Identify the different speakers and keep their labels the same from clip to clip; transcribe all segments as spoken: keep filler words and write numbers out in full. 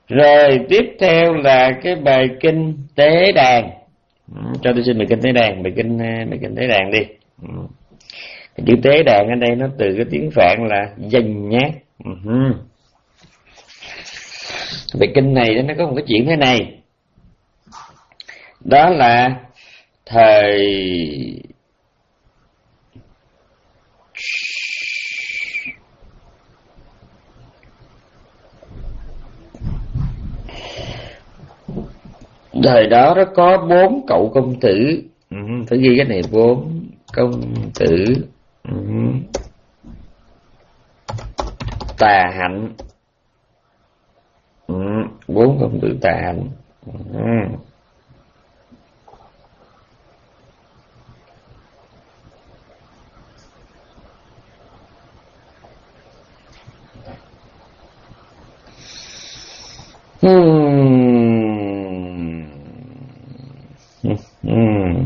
Speaker 1: Rồi tiếp theo là cái bài kinh Tế Đàn. Cho tôi xin bài kinh Tế Đàn, bài kinh bài kinh Tế Đàn đi. Cái chữ Tế Đàn ở đây nó từ cái tiếng Phạn là dành nhát. Bài kinh này nó có một cái chuyện thế này. Đó là thời thời đó nó có bốn cậu công tử. Ừ, phải ghi cái này, bốn công tử ừ. Tà hạnh. Ừ, bốn công tử tà hạnh. Ừ. Hmm. Hmm.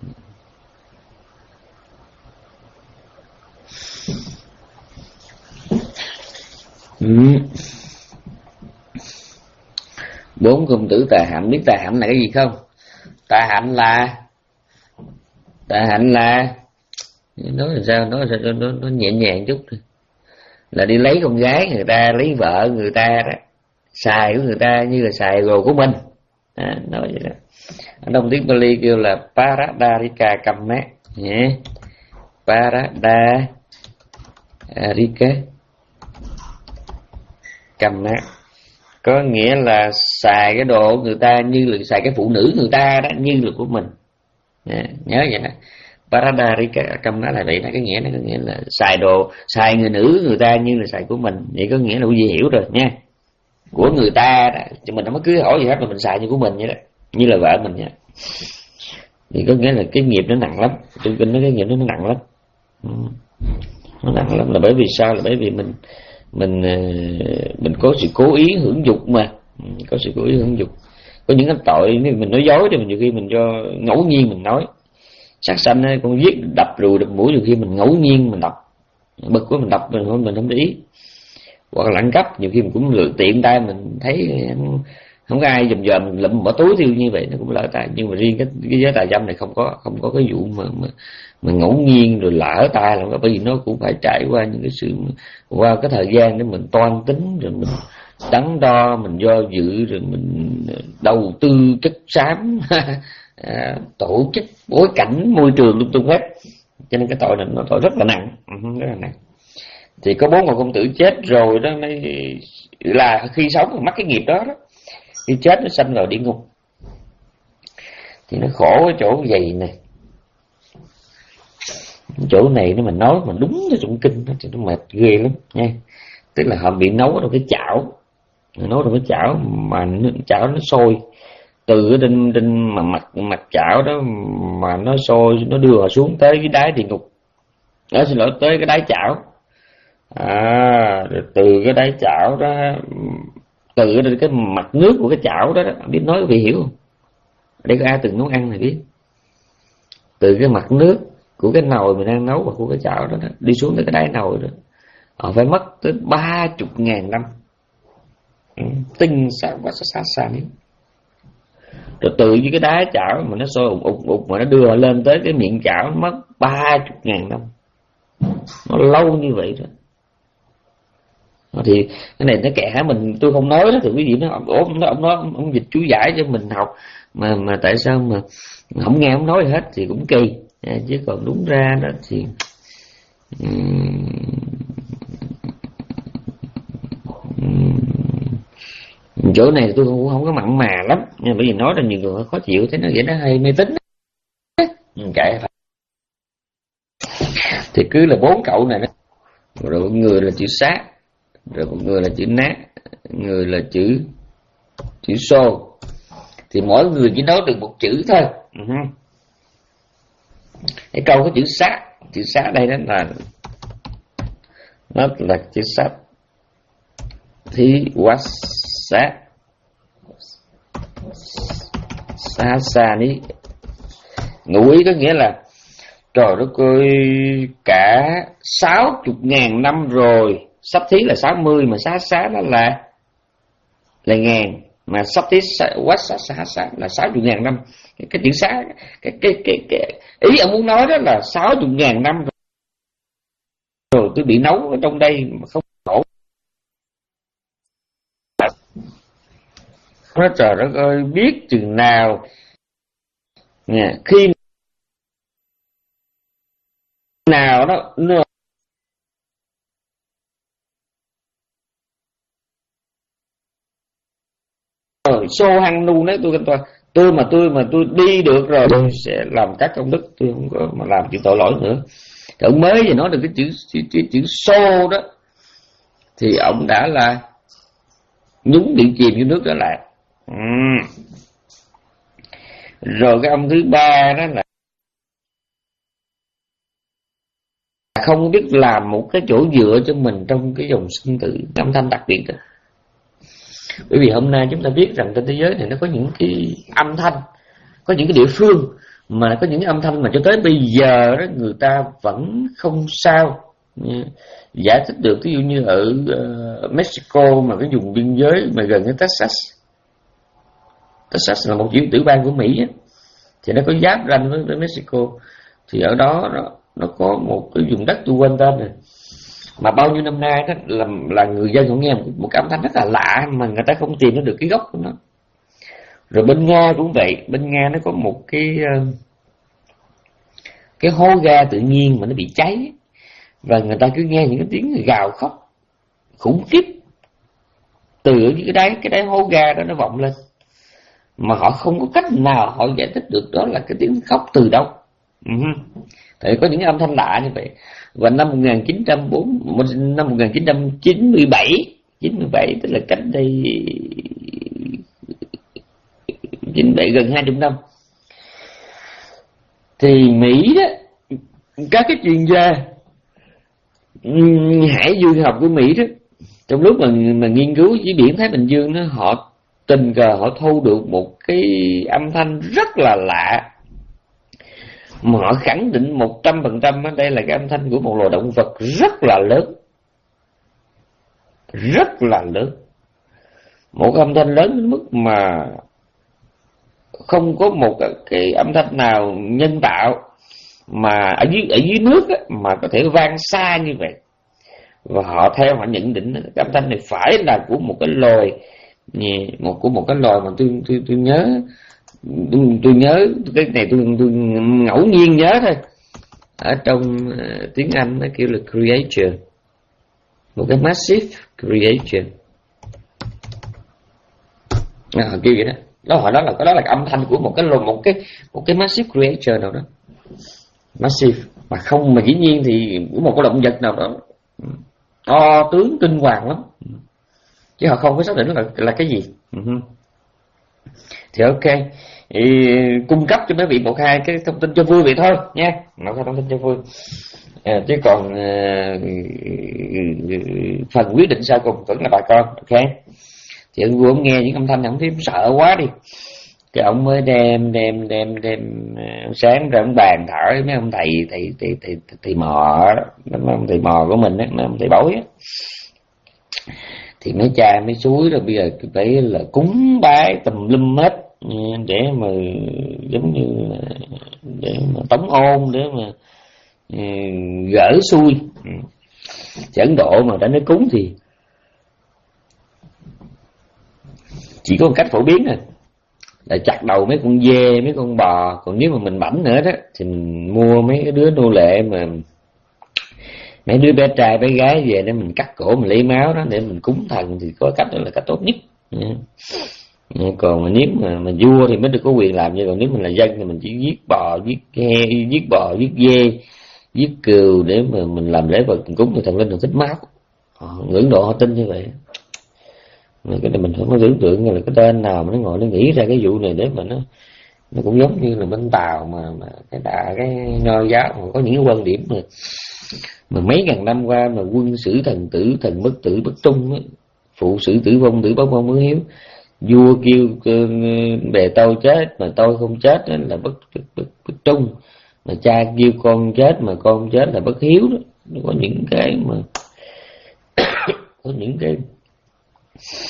Speaker 1: Hmm. Bốn công tử tà hạnh, biết tà hạnh là cái gì không? Tà hạnh là tà hạnh là nói là sao, nói là sao, nó, nó nhẹ nhàng chút, là đi lấy con gái người ta, lấy vợ người ta đó, xài của người ta như là xài đồ của mình. À, nói vậy đó. Ở trong tiếng Pali kêu là Paradarika Kamma. Yeah. Paradarika Kamma có nghĩa là xài cái đồ của người ta như là xài cái phụ nữ người ta đó, như là của mình. Yeah. Nhớ vậy đó. Paradarika Kamma là vậy đó, cái nghĩa nó có nghĩa là xài đồ, xài người nữ người ta như là xài của mình. Vậy có nghĩa là quý vị hiểu rồi nha. Của người ta đó, chứ mình không có cứ hỏi gì hết, mà mình xài như của mình vậy đó, như là vợ mình vậy. Thì có nghĩa là cái nghiệp nó nặng lắm. Tôi kinh nói cái nghiệp nó nặng lắm. Nó nặng lắm là bởi vì sao? Là bởi vì mình mình mình có sự cố ý hưởng dục mà, có sự cố ý hưởng dục. Có những cái tội nếu mình nói dối thì mình nhiều khi mình cho ngẫu nhiên mình nói. Sát sanh ấy, con giết đập rùi đập mũi, nhiều khi mình ngẫu nhiên mình đập, bực của mình đập mình không mình không để ý. Hoặc là ăn cắp, nhiều khi mình cũng lựa tiện tay mình thấy không, không có ai dùm dòm mình lụm bỏ túi tiêu như vậy nó cũng lỡ tay. Nhưng mà riêng cái, cái giới tà dâm này không có không có cái vụ mà mà, mà ngẫu nhiên rồi lỡ tay là bởi vì nó cũng phải trải qua những cái sự qua cái thời gian để mình toan tính, rồi mình đắn đo, mình do dự, rồi mình đầu tư chất xám à, tổ chức bối cảnh môi trường lung tung hết. Cho nên cái tội này nó tội rất là nặng, rất là nặng. Thì có bốn người công tử chết rồi đó, mới là khi sống mắc cái nghiệp đó đó, khi chết nó sanh vào địa ngục. Thì nó khổ ở chỗ vậy nè, chỗ này nó mình nói mà đúng cái trong kinh nó thì nó mệt ghê lắm nha. Tức là họ bị nấu trong cái chảo, nấu trong cái chảo mà chảo nó sôi từ cái trên trên mà mặt mặt chảo đó mà nó sôi, nó đưa họ xuống tới cái đáy địa ngục. Đó, xin lỗi, tới cái đáy chảo. À, rồi từ cái đáy chảo đó, từ cái, cái mặt nước của cái chảo đó, đó biết nói quý vị hiểu không? Đây có ai từng nấu ăn này biết. Từ cái mặt nước của cái nồi mình đang nấu và của cái chảo đó, đó đi xuống tới cái đáy nồi đó, họ phải mất tới ba chục ngàn năm. Ừ, tinh sao quá xa xa đi. Rồi từ với cái đáy chảo mà nó sôi ục ục ục mà nó đưa lên tới cái miệng chảo, nó mất ba chục ngàn năm. Nó lâu như vậy rồi. Thì cái này nó kệ mình, tôi không nói đó thì quý vị nói ông nói ông nói ông dịch chú giải cho mình học mà mà tại sao mà không nghe ông nói hết thì cũng kỳ. À, chứ còn đúng ra đó thì um, um, chỗ này tôi cũng không có mặn mà lắm, nhưng bởi vì nói ra nhiều người khó chịu, thế nó vậy nó hay mê tín. Kệ phải. Thì cứ là bốn cậu này đó, rồi một người là chữ sát, rồi một người là chữ nát, người là chữ chữ xô. Thì mỗi người chỉ nói được một chữ thôi. Uh-huh. Cái câu có chữ sát, chữ sát đây đó là nó là chữ sát. Thì quá sát sa sa ní, ngụ ý có nghĩa là trời đất ơi, cả sáu chục ngàn năm rồi, sắp thí là sáu mươi mà xá xá đó là là ngàn, mà Sati Wassahasa là sáu mươi ngàn năm. Cái, cái chữ xá, cái, cái, cái, cái ý ông muốn nói đó là sáu mươi ngàn năm rồi tôi bị nấu ở trong đây mà không nổ. Nói trời đất ơi, biết chừng nào nha, khi nào đó nó rồi xô hăng nu đấy, tôi tôi tôi mà tôi mà tôi đi được rồi tôi sẽ làm các công đức, tôi không có mà làm chuyện tội lỗi nữa. Thì ông mới vừa nói được cái chữ chữ, chữ, chữ xô đó thì ông đã là nhúng bị chìm vô nước đó lại. Ừ. Rồi cái ông thứ ba đó là không biết làm một cái chỗ dựa cho mình trong cái dòng sinh tử, âm thanh đặc biệt đó. Bởi vì hôm nay chúng ta biết rằng trên thế giới này nó có những cái âm thanh, có những cái địa phương mà có những cái âm thanh mà cho tới bây giờ đó người ta vẫn không sao giải thích được. Ví dụ như ở uh, Mexico mà cái vùng biên giới mà gần cái Texas, Texas là một tiểu bang của Mỹ á, thì nó có giáp ranh với, với Mexico. Thì ở đó nó, nó có một cái vùng đất tôi quên tên rồi, mà bao nhiêu năm nay đó là, là người dân cũng nghe một, một cái âm thanh rất là lạ mà người ta không tìm được cái gốc của nó. Rồi bên Nga cũng vậy, bên Nga nó có một cái cái hố ga tự nhiên mà nó bị cháy, và người ta cứ nghe những cái tiếng gào khóc khủng khiếp từ cái đáy cái đáy hố ga đó nó vọng lên, mà họ không có cách nào họ giải thích được đó là cái tiếng khóc từ đâu. Uh-huh. Thì có những âm thanh lạ như vậy. Và năm một nghìn chín trăm bốn năm một nghìn chín trăm chín mươi bảy chín mươi bảy tức là cách đây chín mươi bảy gần hai mươi năm, thì Mỹ đó, các cái chuyên gia hải dương học của Mỹ đó, trong lúc mà mà nghiên cứu dưới biển Thái Bình Dương đó, họ tình cờ họ thu được một cái âm thanh rất là lạ mà họ khẳng định một trăm phần trăm đây là cái âm thanh của một loài động vật rất là lớn, rất là lớn, một âm thanh lớn đến mức mà không có một cái âm thanh nào nhân tạo mà ở dưới ở dưới nước á, mà có thể vang xa như vậy. Và họ theo họ nhận định cái âm thanh này phải là của một cái loài một của một cái loài mà tôi tôi tôi nhớ tôi, tôi nhớ cái này tôi tôi ngẫu nhiên nhớ thôi, ở trong uh, tiếng Anh nó kêu là creature, một cái massive creature, à, kêu vậy đó. Đó họ nói là cái đó là cái âm thanh của một cái một cái một cái massive creature nào đó, massive mà không mà dĩ nhiên thì của một cái động vật nào đó to tướng kinh hoàng lắm, chứ họ không có xác định là là cái gì. Uh-huh. Thì ok, thì cung cấp cho mấy vị một hai cái thông tin cho vui vậy thôi nha, một hai thông tin cho vui, à, chứ còn à, phần quyết định sau cùng vẫn là bà con. Ok, thì ông vua ông nghe những âm thanh ông thấy sợ quá đi, cái ông mới đem đem đem đem sáng ra ông bàn thở mấy ông thầy thầy thầy thầy, thầy, thầy mò mấy ông thầy mò của mình á, mấy ông thầy bói á, thì mấy cha mấy suối rồi bây giờ phải là cúng bái tùm lum hết để mà giống như để mà tống ôn, để mà gỡ xuôi. Thì Ấn Độ mà đã nói cúng thì chỉ có một cách phổ biến rồi, là chặt đầu mấy con dê, mấy con bò. Còn nếu mà mình bảnh nữa đó thì mình mua mấy cái đứa nô lệ mà mấy đứa bé trai bé gái về để mình cắt cổ mình lấy máu đó để mình cúng thần, thì có cách đó là cách tốt nhất. Còn mà nếu mà, mà vua thì mới được có quyền làm, như còn nếu mình là dân thì mình chỉ giết bò, giết he, giết bò, giết dê, giết cừu để mà mình làm lễ vật cúng cho thần linh, thần thích máu. Họ, người Ấn Độ họ tin như vậy. Mà cái này mình không có tưởng tượng là cái tên nào mà nó ngồi nó nghĩ ra cái vụ này để mà nó nó cũng giống như là bên Tàu mà mà cái đà cái nho giáo mà có những cái quan điểm mà mà mấy ngàn năm qua mà quân sử thần tử, thần bất tử bất trung ấy, phụ sử tử vong, tử bất vong mới hiếu. Vua kêu bề tôi chết mà tôi không chết là bất bất, bất, bất trung, mà cha kêu con chết mà con chết là bất hiếu đó. Nó có những cái mà có những cái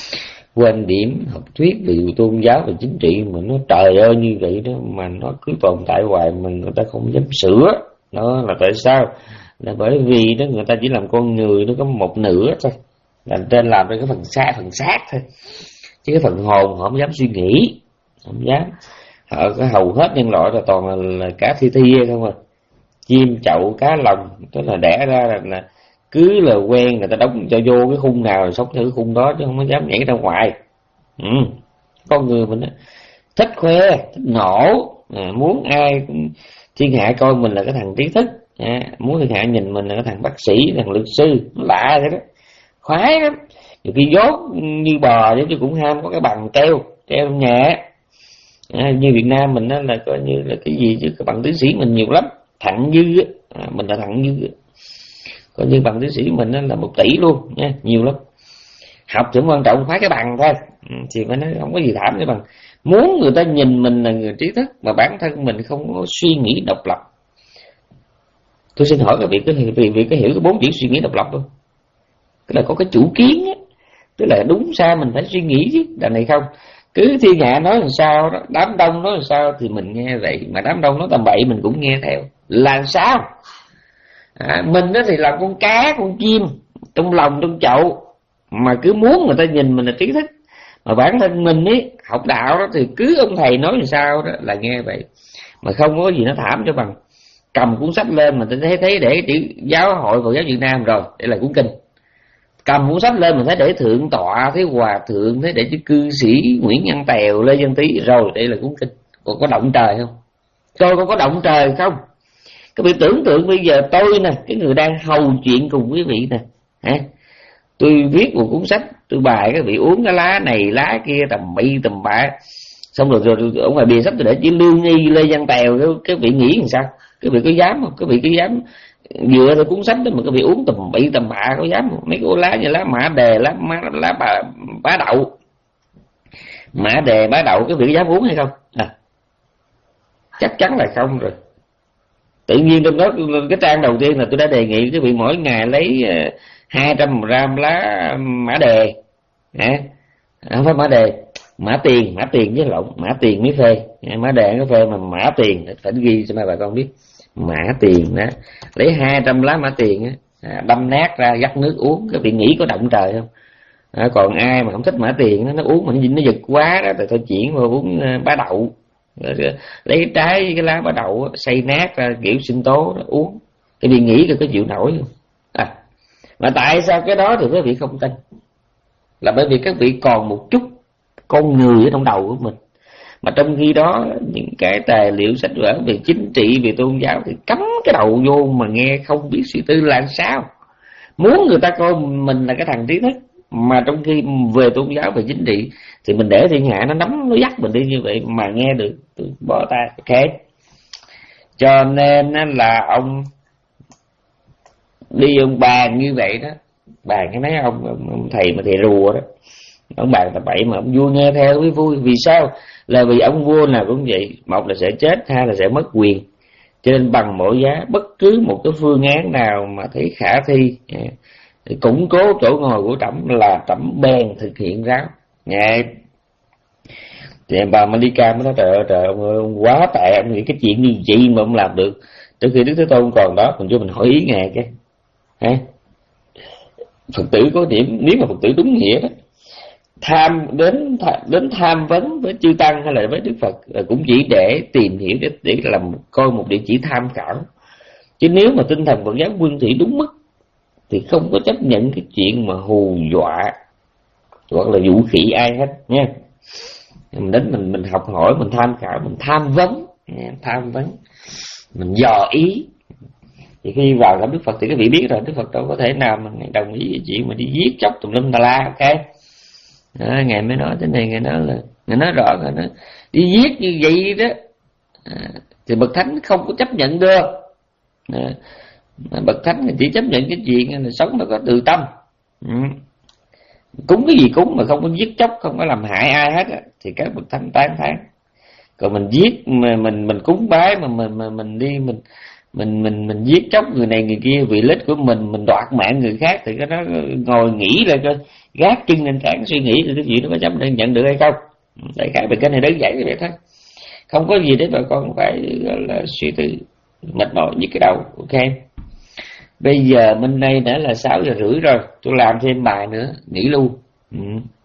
Speaker 1: quan điểm học thuyết về tôn giáo và chính trị mà nó trời ơi như vậy đó mà nó cứ tồn tại hoài mà người ta không dám sửa. Đó là tại sao? Là bởi vì đó người ta chỉ làm con người nó có một nửa thôi, làm trên làm trên cái phần xa phần xác thôi, chứ cái phần hồn họ không dám suy nghĩ, không dám. Họ có hầu hết nhân loại là toàn là, là cá thi thi không à, chim chậu cá lòng, tức là đẻ ra là, là cứ là quen người ta đóng cho vô cái khung nào là sống theo cái khung đó chứ không có dám nhảy ra ngoài. Ừ. Con người mình đó, thích khoe, thích nổ, à, muốn ai cũng thiên hạ coi mình là cái thằng trí thức, à, muốn thiên hạ nhìn mình là cái thằng bác sĩ, thằng luật sư, lạ vậy đó, khoái lắm. Nhiều khi dốt như bò chứ cũng ham có cái bằng treo treo trong nhà. À, như Việt Nam mình đó là coi như là cái gì chứ cái bằng tiến sĩ mình nhiều lắm, thặng dư à, mình là thặng dư, coi như bằng tiến sĩ mình đó là một tỷ luôn nha, nhiều lắm. Học thì quan trọng phải cái bằng thôi, thì phải nói không có gì thảm cái bằng. Muốn người ta nhìn mình là người trí thức mà bản thân mình không có suy nghĩ độc lập. Tôi xin hỏi các vị có vì vì có hiểu cái bốn chữ suy nghĩ độc lập không? Tức là có cái chủ kiến á, tức là đúng sai mình phải suy nghĩ chứ, đằng này không. Cứ thiên hạ nói làm sao đó, đám đông nói làm sao thì mình nghe vậy, mà đám đông nói tầm bậy mình cũng nghe theo. Là sao? À, mình đó thì là con cá, con chim trong lòng trong chậu, mà cứ muốn người ta nhìn mình là trí thức, mà bản thân mình ấy học đạo đó thì cứ ông thầy nói làm sao đó là nghe vậy, mà không có gì nó thảm cho bằng cầm cuốn sách lên mà thấy thấy để chữ Giáo hội Phật giáo Việt Nam rồi, đây là cuốn kinh. Cầm cuốn sách lên mình thấy để thượng tọa, thấy hòa thượng, thấy để chữ cư sĩ Nguyễn Văn Tèo, Lê Văn Tý, rồi đây là cuốn kinh. Còn có động trời không? Coi có có động trời không? Các vị tưởng tượng bây giờ tôi nè, cái người đang hầu chuyện cùng quý vị nè, hả? Tôi viết một cuốn sách, tôi bài các vị uống cái lá này lá kia tầm bậy tầm bạ, xong rồi rồi ở ngoài bìa sách tôi để chữ Lương Nghi, Lê Văn Tèo, các vị nghĩ làm sao? Các vị có dám không? Các vị có dám dựa theo cuốn sách đó mà các vị uống tầm bậy tầm bạ có dám không? Mấy cái lá như lá mã đề, lá má, lá bà bá đậu, mã đề bá đậu, các vị có dám uống hay không? À, chắc chắn là không rồi. Tự nhiên trong đó cái trang đầu tiên là tôi đã đề nghị các vị mỗi ngày lấy hai trăm gram lá mã đề, à, không phải mã đề, mã tiền, mã tiền với lộn, mã tiền mới phê, mã đề có phê mà mã tiền phải ghi cho mấy bà con biết. Mã tiền đó, lấy hai trăm lá mã tiền á, đâm nát ra dắt nước uống, các vị nghĩ có động trời không? À, còn ai mà không thích mã tiền đó, nó uống mà nó giật quá đó thì thôi chuyển vào uống bá đậu, lấy trái cái lá bá đậu xay nát ra kiểu sinh tố đó, uống. Các vị nghĩ là có chịu nổi không? À, mà tại sao cái đó thì các vị không tin? Là bởi vì các vị còn một chút con người ở trong đầu của mình, mà trong khi đó những cái tài liệu sách vở về chính trị, về tôn giáo thì cắm cái đầu vô mà nghe không biết suy tư là sao. Muốn người ta coi mình là cái thằng trí thức, mà trong khi về tôn giáo, về chính trị thì mình để thiên hạ nó nắm, nó dắt mình đi như vậy mà nghe được, tôi bỏ tay. Ok, cho nên là ông đi ông bàn như vậy đó, bàn cái mấy ông, ông, ông thầy mà thầy rùa đó, ông bàn tập bậy mà ông vua nghe theo với vui. Vì sao? Là vì ông vua nào cũng vậy, một là sẽ chết, hai là sẽ mất quyền. Cho nên bằng mọi giá bất cứ một cái phương án nào mà thấy khả thi thì củng cố chỗ ngồi của trẫm là trẫm bèn thực hiện ráo. Nghe thì bà Malika mới nói trời ơi trời, ông ơi, ông quá tệ, ông nghĩ cái chuyện như vậy mà ông làm được, trước khi Đức Thế Tôn còn đó. Còn cho mình hỏi ý ngài cái hả? Phật tử có điểm, nếu mà Phật tử đúng nghĩa đó, tham đến đến tham vấn với chư tăng hay là với Đức Phật cũng chỉ để tìm hiểu, để để làm coi một địa chỉ tham khảo, chứ nếu mà tinh thần Phật giáo nguyên thủy đúng mức thì không có chấp nhận cái chuyện mà hù dọa hoặc là vũ khỉ ai hết nha. Mình đến mình mình học hỏi, mình tham khảo, mình tham vấn, tham vấn, mình dò ý. Thì khi vào gặp Đức Phật thì các vị biết rồi, Đức Phật đâu có thể nào mà đồng ý cái chuyện mà đi giết chóc tùm lum tà la. Ok, đó, ngài mới nói thế này, ngài nói là ngài nói rõ rồi, nói đi giết như vậy đó à, thì bậc thánh không có chấp nhận được. À, bậc thánh chỉ chấp nhận cái chuyện là sống nó có từ tâm. Ừ. Cúng cái gì cúng mà không có giết chóc, không có làm hại ai hết á, thì các bậc thánh tán thán. Còn mình giết mà mình mình cúng bái mà mình mà mình đi mình mình mình mình giết chóc người này người kia vì lợi ích của mình, mình đoạt mạng người khác, thì cái đó ngồi nghĩ lại coi, gác chân lên trán suy nghĩ thì cái gì nó có chấp nhận được hay không. Đại khái về cái này đơn giản như vậy thôi, không có gì để bà con phải gọi là suy tư mệt mỏi với cái đầu. Ok, bây giờ bên đây đã là sáu giờ rưỡi rồi, tôi làm thêm bài nữa nghỉ luôn. Ừ.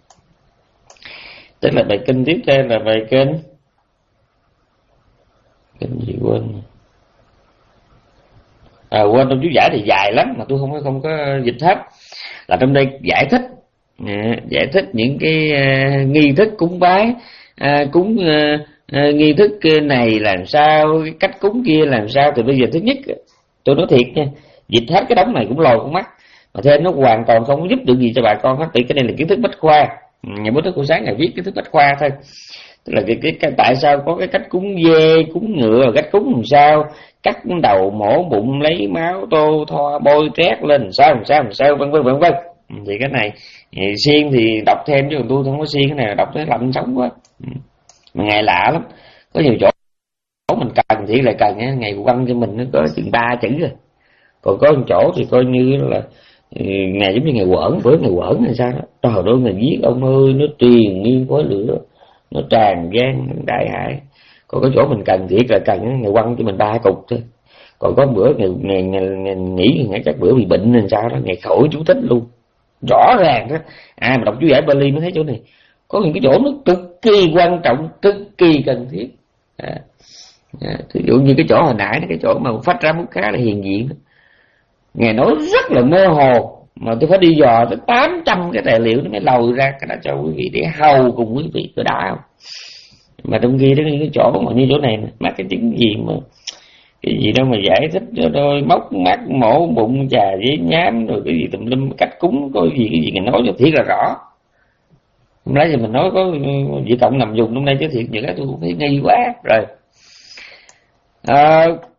Speaker 1: Tức là bài kinh tiếp theo là bài kinh kinh gì quên à, quên trong chú giải thì dài lắm mà tôi không có không có dịch hết. Là trong đây giải thích à, giải thích những cái à, nghi thức cúng bái, à, cúng à, à, nghi thức này làm sao, cái cách cúng kia làm sao. Thì bây giờ thứ nhất tôi nói thiệt nha, dịch hết cái đống này cũng lòi con mắt, mà thêm nó hoàn toàn không có giúp được gì cho bà con hết. Thì cái này là kiến thức bách khoa, ngày bữa trước cô sáng ngày viết kiến thức bách khoa thôi. Tức là cái, cái, cái tại sao có cái cách cúng dê, cúng ngựa, cách cúng làm sao, cắt đầu mổ bụng lấy máu tô thoa bôi trét lên làm sao làm sao làm sao vân vân vân vân. Thì cái này siêng thì đọc thêm, chứ còn tôi không có siêng. Cái này đọc tới lạnh sống quá. Mà ngày lạ lắm, có nhiều chỗ mình cần thì lại cần á, ngày quăng cho mình nó có chừng ba chữ rồi. Còn có một chỗ thì coi như là ngày giống như ngày quẩn, bữa ngày quẩn hay sao đó, trời ơi ngày giết ông ơi, nó truyền nghiêng khói lửa, nó tràn gian đại hại. Còn có chỗ mình cần thiệt là cần ngày quăng cho mình ba cục thôi. Còn có bữa ngày ngày, ngày, ngày nghỉ ngày chắc bữa bị bệnh nên sao đó, ngày khỏi chú thích luôn, rõ ràng đó. Ai mà đọc chú giải Bali mới thấy chỗ này có những cái chỗ nó cực kỳ quan trọng, cực kỳ cần thiết. À, à, ví dụ như cái chỗ hồi nãy, cái chỗ mà phát ra mức khá là hiền diện, Ngài nói rất là mơ hồ, mà tôi phải đi dò tới tám trăm cái tài liệu nó mới lòi ra cái đó cho quý vị để hầu cùng quý vị, có đã không? Mà trong khi đó cái chỗ mà như chỗ này mắc cái chứng gì mà cái gì đâu mà giải thích rồi móc mắt mổ bụng trà giấy nhám rồi cái gì tùm lum, cách cúng có gì cái gì Ngài nói cho thiệt là rõ. Hôm nay giờ mình nói có vị cộng nằm dùng hôm nay chứ thiệt những cái tôi cũng thấy nghi quá rồi. À,